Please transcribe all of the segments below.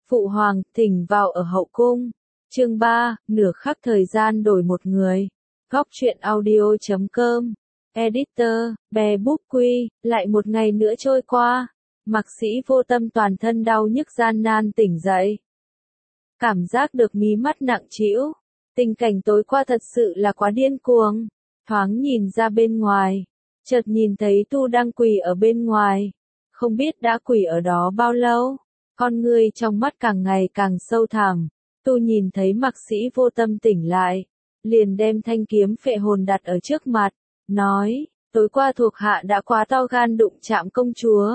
Phụ hoàng, thỉnh vào ở hậu cung. Chương 3, nửa khắc thời gian đổi một người. Góc truyện audio.com. Editor, Bé Búp Quy, lại một ngày nữa trôi qua. Mạc Sĩ Vô Tâm toàn thân đau nhức gian nan tỉnh dậy. Cảm giác được mí mắt nặng trĩu. Tình cảnh tối qua thật sự là quá điên cuồng. Thoáng nhìn ra bên ngoài. Chợt nhìn thấy Tu đang quỳ ở bên ngoài. Không biết đã quỳ ở đó bao lâu. Con ngươi trong mắt càng ngày càng sâu thẳm. Tu nhìn thấy Mạc Sĩ Vô Tâm tỉnh lại. Liền đem thanh kiếm phệ hồn đặt ở trước mặt. Nói, tối qua thuộc hạ đã quá to gan đụng chạm công chúa.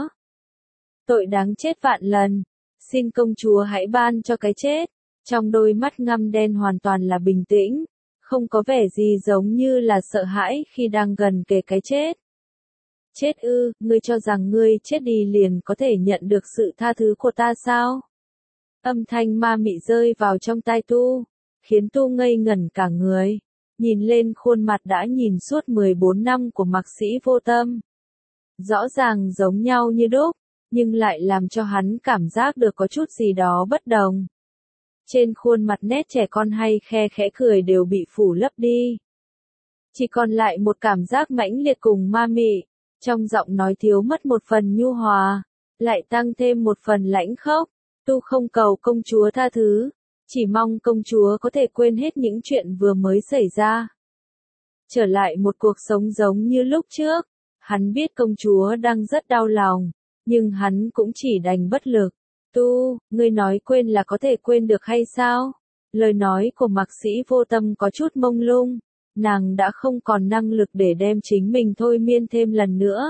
Tội đáng chết vạn lần. Xin công chúa hãy ban cho cái chết. Trong đôi mắt ngăm đen hoàn toàn là bình tĩnh. Không có vẻ gì giống như là sợ hãi khi đang gần kề cái chết. Chết ư, ngươi cho rằng ngươi chết đi liền có thể nhận được sự tha thứ của ta sao? Âm thanh ma mị rơi vào trong tai Tu, khiến Tu ngây ngẩn cả người, nhìn lên khuôn mặt đã nhìn suốt 14 năm của Mạc Sĩ Vô Tâm. Rõ ràng giống nhau như đúc, nhưng lại làm cho hắn cảm giác được có chút gì đó bất đồng. Trên khuôn mặt nét trẻ con hay khe khẽ cười đều bị phủ lấp đi. Chỉ còn lại một cảm giác mãnh liệt cùng ma mị. Trong giọng nói thiếu mất một phần nhu hòa, lại tăng thêm một phần lãnh khốc. Tu không cầu công chúa tha thứ, chỉ mong công chúa có thể quên hết những chuyện vừa mới xảy ra. Trở lại một cuộc sống giống như lúc trước, hắn biết công chúa đang rất đau lòng, nhưng hắn cũng chỉ đành bất lực. Tu, ngươi nói quên là có thể quên được hay sao? Lời nói của Mạc Sĩ Vô Tâm có chút mông lung. Nàng đã không còn năng lực để đem chính mình thôi miên thêm lần nữa.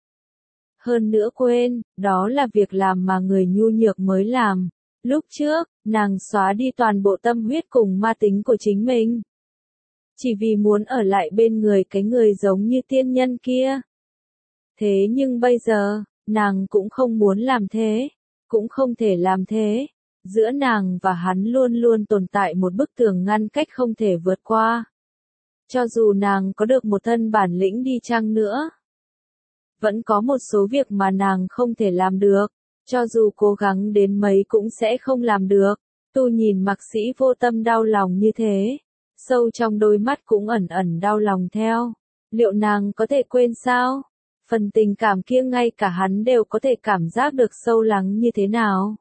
Hơn nữa quên, đó là việc làm mà người nhu nhược mới làm. Lúc trước, nàng xóa đi toàn bộ tâm huyết cùng ma tính của chính mình. Chỉ vì muốn ở lại bên người cái người giống như tiên nhân kia. Thế nhưng bây giờ, nàng cũng không muốn làm thế, cũng không thể làm thế. Giữa nàng và hắn luôn luôn tồn tại một bức tường ngăn cách không thể vượt qua. Cho dù nàng có được một thân bản lĩnh đi chăng nữa, vẫn có một số việc mà nàng không thể làm được, cho dù cố gắng đến mấy cũng sẽ không làm được. Tu nhìn Mạc Sĩ Vô Tâm đau lòng như thế, sâu trong đôi mắt cũng ẩn ẩn đau lòng theo. Liệu nàng có thể quên sao? Phần tình cảm kia ngay cả hắn đều có thể cảm giác được sâu lắng như thế nào.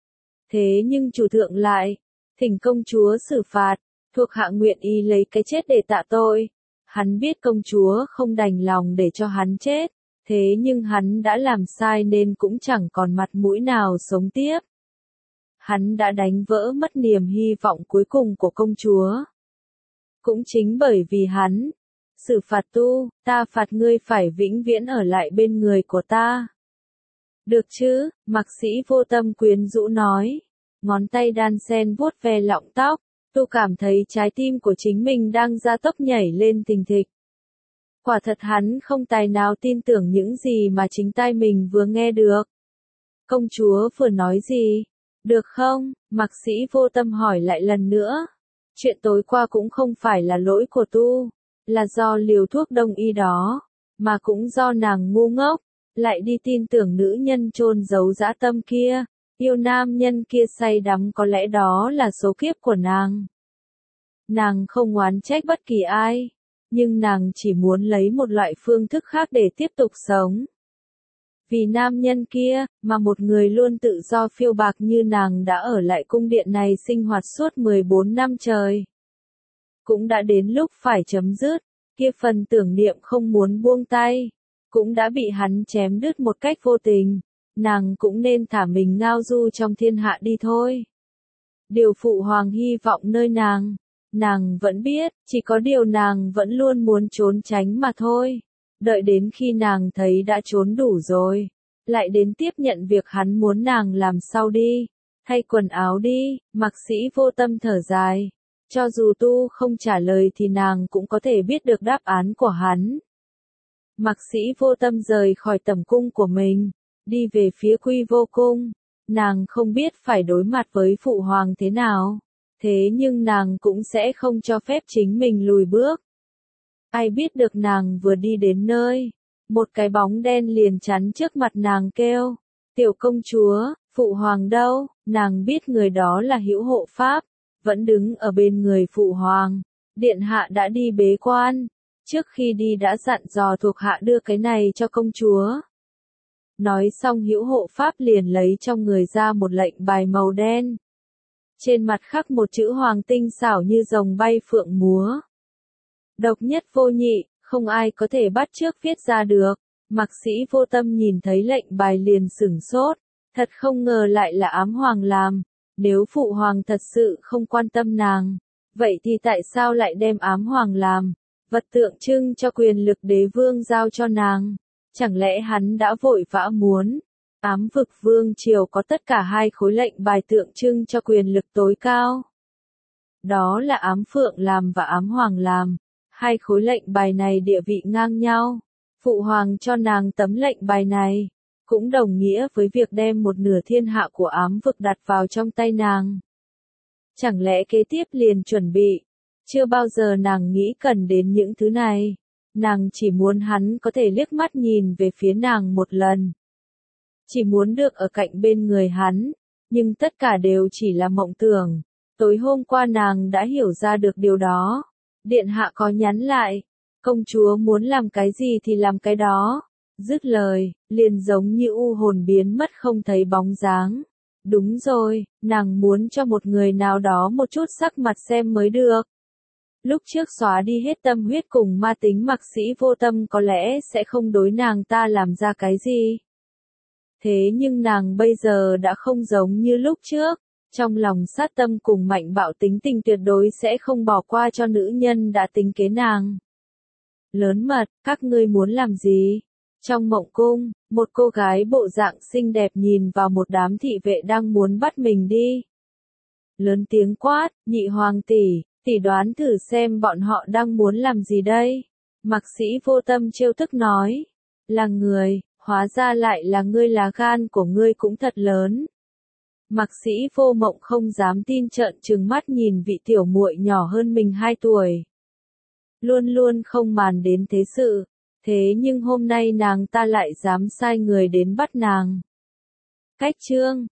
Thế nhưng chủ thượng lại, thỉnh công chúa xử phạt. Thuộc hạ nguyện ý lấy cái chết để tạ tội. Hắn biết công chúa không đành lòng để cho hắn chết, thế nhưng hắn đã làm sai nên cũng chẳng còn mặt mũi nào sống tiếp. Hắn đã đánh vỡ mất niềm hy vọng cuối cùng của công chúa. Cũng chính bởi vì hắn, xử phạt Tu, ta phạt ngươi phải vĩnh viễn ở lại bên người của ta. Được chứ, Mạc Sĩ Vô Tâm quyến rũ nói, ngón tay đan sen vuốt ve lọng tóc. Tu cảm thấy trái tim của chính mình đang gia tốc nhảy lên thình thịch. Quả thật hắn không tài nào tin tưởng những gì mà chính tai mình vừa nghe được. Công chúa vừa nói gì? Được không? Mạc Sĩ Vô Tâm hỏi lại lần nữa. Chuyện tối qua cũng không phải là lỗi của Tu, là do liều thuốc đông y đó, mà cũng do nàng ngu ngốc, lại đi tin tưởng nữ nhân chôn giấu dã tâm kia. Yêu nam nhân kia say đắm có lẽ đó là số kiếp của nàng. Nàng không oán trách bất kỳ ai, nhưng nàng chỉ muốn lấy một loại phương thức khác để tiếp tục sống. Vì nam nhân kia, mà một người luôn tự do phiêu bạc như nàng đã ở lại cung điện này sinh hoạt suốt 14 năm trời. Cũng đã đến lúc phải chấm dứt, kia phần tưởng niệm không muốn buông tay, cũng đã bị hắn chém đứt một cách vô tình. Nàng cũng nên thả mình ngao du trong thiên hạ đi thôi. Điều phụ hoàng hy vọng nơi nàng vẫn biết, chỉ có điều nàng vẫn luôn muốn trốn tránh mà thôi. Đợi đến khi nàng thấy đã trốn đủ rồi, lại đến tiếp nhận việc hắn muốn nàng làm sau đi, thay quần áo đi. Mạc Sĩ Vô Tâm thở dài, cho dù Tu không trả lời thì nàng cũng có thể biết được đáp án của hắn. Mạc Sĩ Vô Tâm rời khỏi tẩm cung của mình, đi về phía Quy Vô Cung. Nàng không biết phải đối mặt với phụ hoàng thế nào, thế nhưng nàng cũng sẽ không cho phép chính mình lùi bước. Ai biết được nàng vừa đi đến nơi, một cái bóng đen liền chắn trước mặt nàng kêu, tiểu công chúa, phụ hoàng đâu? Nàng biết người đó là Hữu Hộ Pháp, vẫn đứng ở bên người phụ hoàng. Điện hạ đã đi bế quan, trước khi đi đã dặn dò thuộc hạ đưa cái này cho công chúa. Nói xong Hữu Hộ Pháp liền lấy trong người ra một lệnh bài màu đen. Trên mặt khắc một chữ hoàng tinh xảo như rồng bay phượng múa. Độc nhất vô nhị, không ai có thể bắt chước viết ra được. Mạc Sĩ Vô Tâm nhìn thấy lệnh bài liền sửng sốt, thật không ngờ lại là ám hoàng làm. Nếu phụ hoàng thật sự không quan tâm nàng, vậy thì tại sao lại đem ám hoàng làm, vật tượng trưng cho quyền lực đế vương giao cho nàng? Chẳng lẽ hắn đã vội vã muốn? Ám vực vương triều có tất cả 2 khối lệnh bài tượng trưng cho quyền lực tối cao. Đó là ám phượng làm và ám hoàng làm. 2 khối lệnh bài này địa vị ngang nhau. Phụ hoàng cho nàng tấm lệnh bài này, cũng đồng nghĩa với việc đem một nửa thiên hạ của ám vực đặt vào trong tay nàng. Chẳng lẽ kế tiếp liền chuẩn bị? Chưa bao giờ nàng nghĩ cần đến những thứ này. Nàng chỉ muốn hắn có thể liếc mắt nhìn về phía nàng một lần. Chỉ muốn được ở cạnh bên người hắn, nhưng tất cả đều chỉ là mộng tưởng. Tối hôm qua nàng đã hiểu ra được điều đó. Điện hạ có nhắn lại, công chúa muốn làm cái gì thì làm cái đó. Dứt lời, liền giống như u hồn biến mất không thấy bóng dáng. Đúng rồi, nàng muốn cho một người nào đó một chút sắc mặt xem mới được. Lúc trước xóa đi hết tâm huyết cùng ma tính Mạc Sĩ Vô Tâm có lẽ sẽ không đối nàng ta làm ra cái gì. Thế nhưng nàng bây giờ đã không giống như lúc trước. Trong lòng sát tâm cùng mạnh bạo tính tình tuyệt đối sẽ không bỏ qua cho nữ nhân đã tính kế nàng. Lớn mật, các ngươi muốn làm gì? Trong mộng cung, một cô gái bộ dạng xinh đẹp nhìn vào một đám thị vệ đang muốn bắt mình đi. Lớn tiếng quát, nhị hoàng tỷ, tỷ đoán thử xem bọn họ đang muốn làm gì đây? Mạc Sĩ Vô Tâm trêu tức nói, là người, hóa ra lại là ngươi, lá gan của ngươi cũng thật lớn. Mạc Sĩ Vô Mộng không dám tin trợn trừng mắt nhìn vị tiểu muội nhỏ hơn mình 2 tuổi. Luôn luôn không màng đến thế sự, thế nhưng hôm nay nàng ta lại dám sai người đến bắt nàng. Cách chương